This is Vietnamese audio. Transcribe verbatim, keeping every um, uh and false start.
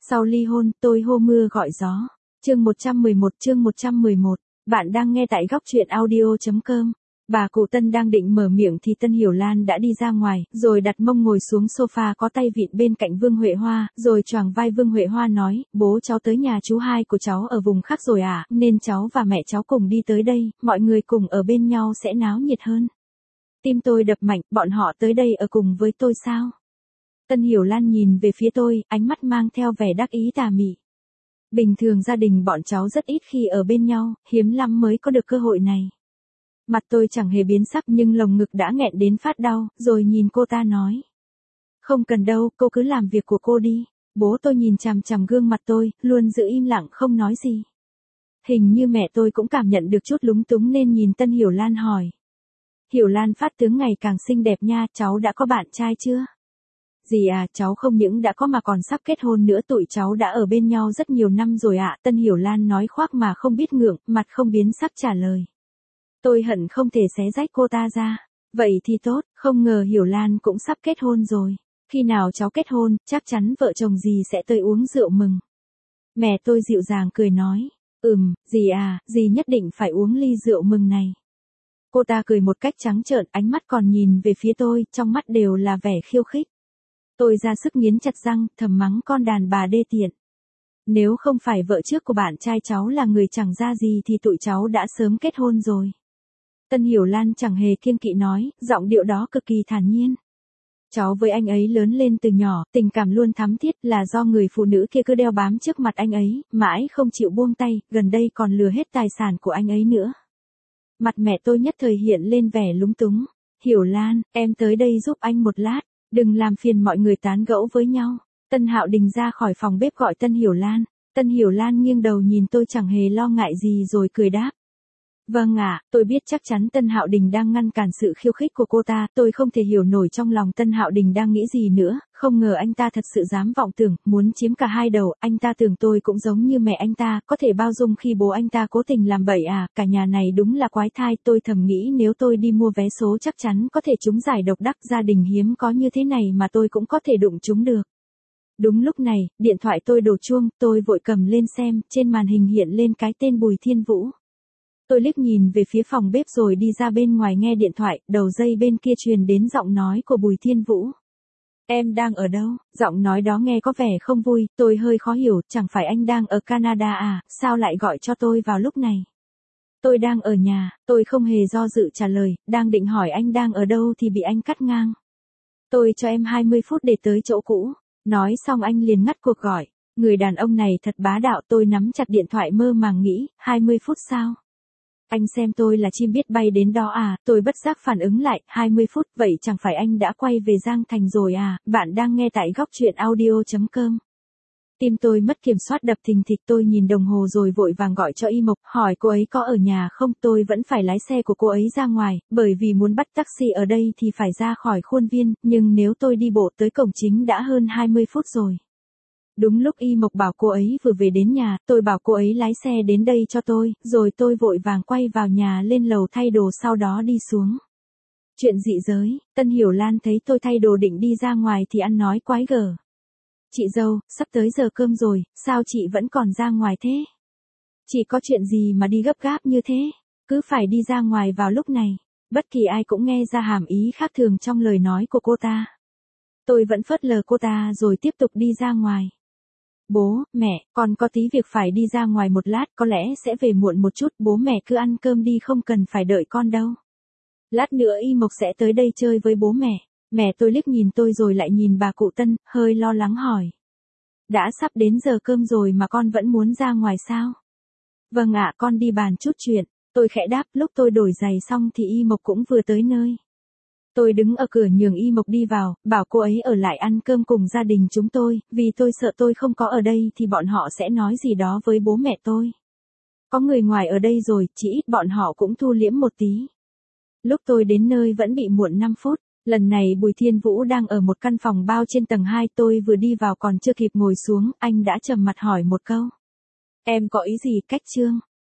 Sau ly hôn, tôi hô mưa gọi gió. Chương một trăm mười một, chương một trăm mười một. Bạn đang nghe tại góc truyện audio chấm com. Bà cụ Tân đang định mở miệng thì Tân Hiểu Lan đã đi ra ngoài, rồi đặt mông ngồi xuống sofa có tay vịn bên cạnh Vương Huệ Hoa, rồi choàng vai Vương Huệ Hoa nói, bố cháu tới nhà chú hai của cháu ở vùng khác rồi à, nên cháu và mẹ cháu cùng đi tới đây, mọi người cùng ở bên nhau sẽ náo nhiệt hơn. Tim tôi đập mạnh, bọn họ tới đây ở cùng với tôi sao? Tân Hiểu Lan nhìn về phía tôi, ánh mắt mang theo vẻ đắc ý tà mị. Bình thường gia đình bọn cháu rất ít khi ở bên nhau, hiếm lắm mới có được cơ hội này. Mặt tôi chẳng hề biến sắc nhưng lồng ngực đã nghẹn đến phát đau, rồi nhìn cô ta nói. Không cần đâu, cô cứ làm việc của cô đi. Bố tôi nhìn chằm chằm gương mặt tôi, luôn giữ im lặng không nói gì. Hình như mẹ tôi cũng cảm nhận được chút lúng túng nên nhìn Tân Hiểu Lan hỏi. Hiểu Lan phát tướng ngày càng xinh đẹp nha, cháu đã có bạn trai chưa? Dì à, cháu không những đã có mà còn sắp kết hôn nữa, tụi cháu đã ở bên nhau rất nhiều năm rồi ạ. Tân Hiểu Lan nói khoác mà không biết ngượng, mặt không biến sắc trả lời. Tôi hận không thể xé rách cô ta ra. Vậy thì tốt, không ngờ Hiểu Lan cũng sắp kết hôn rồi. Khi nào cháu kết hôn, chắc chắn vợ chồng dì sẽ tới uống rượu mừng. Mẹ tôi dịu dàng cười nói. Ừm, dì à, dì nhất định phải uống ly rượu mừng này. Cô ta cười một cách trắng trợn, ánh mắt còn nhìn về phía tôi, trong mắt đều là vẻ khiêu khích. Tôi ra sức nghiến chặt răng, thầm mắng con đàn bà đê tiện. Nếu không phải vợ trước của bạn trai cháu là người chẳng ra gì thì tụi cháu đã sớm kết hôn rồi. Tân Hiểu Lan chẳng hề kiêng kỵ nói, giọng điệu đó cực kỳ thản nhiên. Cháu với anh ấy lớn lên từ nhỏ, tình cảm luôn thắm thiết, là do người phụ nữ kia cứ đeo bám trước mặt anh ấy, mãi không chịu buông tay, gần đây còn lừa hết tài sản của anh ấy nữa. Mặt mẹ tôi nhất thời hiện lên vẻ lúng túng. Hiểu Lan, em tới đây giúp anh một lát, đừng làm phiền mọi người tán gẫu với nhau. Tân Hạo Đình ra khỏi phòng bếp gọi Tân Hiểu Lan. Tân Hiểu Lan nghiêng đầu nhìn tôi chẳng hề lo ngại gì rồi cười đáp. Vâng ạ, tôi biết chắc chắn Tân Hạo Đình đang ngăn cản sự khiêu khích của cô ta, tôi không thể hiểu nổi trong lòng Tân Hạo Đình đang nghĩ gì nữa, không ngờ anh ta thật sự dám vọng tưởng, muốn chiếm cả hai đầu, anh ta tưởng tôi cũng giống như mẹ anh ta, có thể bao dung khi bố anh ta cố tình làm bậy à, cả nhà này đúng là quái thai, tôi thầm nghĩ nếu tôi đi mua vé số chắc chắn có thể trúng giải độc đắc, gia đình hiếm có như thế này mà tôi cũng có thể đụng trúng được. Đúng lúc này, điện thoại tôi đổ chuông, tôi vội cầm lên xem, trên màn hình hiện lên cái tên Bùi Thiên Vũ. Tôi liếc nhìn về phía phòng bếp rồi đi ra bên ngoài nghe điện thoại, đầu dây bên kia truyền đến giọng nói của Bùi Thiên Vũ. Em đang ở đâu? Giọng nói đó nghe có vẻ không vui, tôi hơi khó hiểu, chẳng phải anh đang ở Canada à, sao lại gọi cho tôi vào lúc này? Tôi đang ở nhà, tôi không hề do dự trả lời, đang định hỏi anh đang ở đâu thì bị anh cắt ngang. Tôi cho em hai mươi phút để tới chỗ cũ. Nói xong anh liền ngắt cuộc gọi. Người đàn ông này thật bá đạo, tôi nắm chặt điện thoại mơ màng nghĩ, hai mươi phút sao? Anh xem tôi là chim biết bay đến đó à, tôi bất giác phản ứng lại, hai mươi phút, vậy chẳng phải anh đã quay về Giang Thành rồi à, bạn đang nghe tại góc truyện audio chấm com. Tim tôi mất kiểm soát đập thình thịch, tôi nhìn đồng hồ rồi vội vàng gọi cho Y Mộc, hỏi cô ấy có ở nhà không, tôi vẫn phải lái xe của cô ấy ra ngoài, bởi vì muốn bắt taxi ở đây thì phải ra khỏi khuôn viên, nhưng nếu tôi đi bộ tới cổng chính đã hơn hai mươi phút rồi. Đúng lúc Y Mộc bảo cô ấy vừa về đến nhà, tôi bảo cô ấy lái xe đến đây cho tôi, rồi tôi vội vàng quay vào nhà lên lầu thay đồ sau đó đi xuống. Chuyện dị giới, Tân Hiểu Lan thấy tôi thay đồ định đi ra ngoài thì ăn nói quái gở. Chị dâu, sắp tới giờ cơm rồi, sao chị vẫn còn ra ngoài thế? Chị có chuyện gì mà đi gấp gáp như thế? Cứ phải đi ra ngoài vào lúc này. Bất kỳ ai cũng nghe ra hàm ý khác thường trong lời nói của cô ta. Tôi vẫn phớt lờ cô ta rồi tiếp tục đi ra ngoài. Bố, mẹ, con có tí việc phải đi ra ngoài một lát, có lẽ sẽ về muộn một chút, bố mẹ cứ ăn cơm đi không cần phải đợi con đâu. Lát nữa Y Mộc sẽ tới đây chơi với bố mẹ. Mẹ tôi liếc nhìn tôi rồi lại nhìn bà cụ Tân, hơi lo lắng hỏi. Đã sắp đến giờ cơm rồi mà con vẫn muốn ra ngoài sao? Vâng ạ, con đi bàn chút chuyện. Tôi khẽ đáp, lúc tôi đổi giày xong thì Y Mộc cũng vừa tới nơi. Tôi đứng ở cửa nhường Y Mộc đi vào, bảo cô ấy ở lại ăn cơm cùng gia đình chúng tôi, vì tôi sợ tôi không có ở đây thì bọn họ sẽ nói gì đó với bố mẹ tôi. Có người ngoài ở đây rồi, chỉ ít bọn họ cũng thu liễm một tí. Lúc tôi đến nơi vẫn bị muộn năm phút. Lần này Bùi Thiên Vũ đang ở một căn phòng bao trên tầng hai, tôi vừa đi vào còn chưa kịp ngồi xuống, anh đã trầm mặt hỏi một câu. Em có ý gì, cách trương?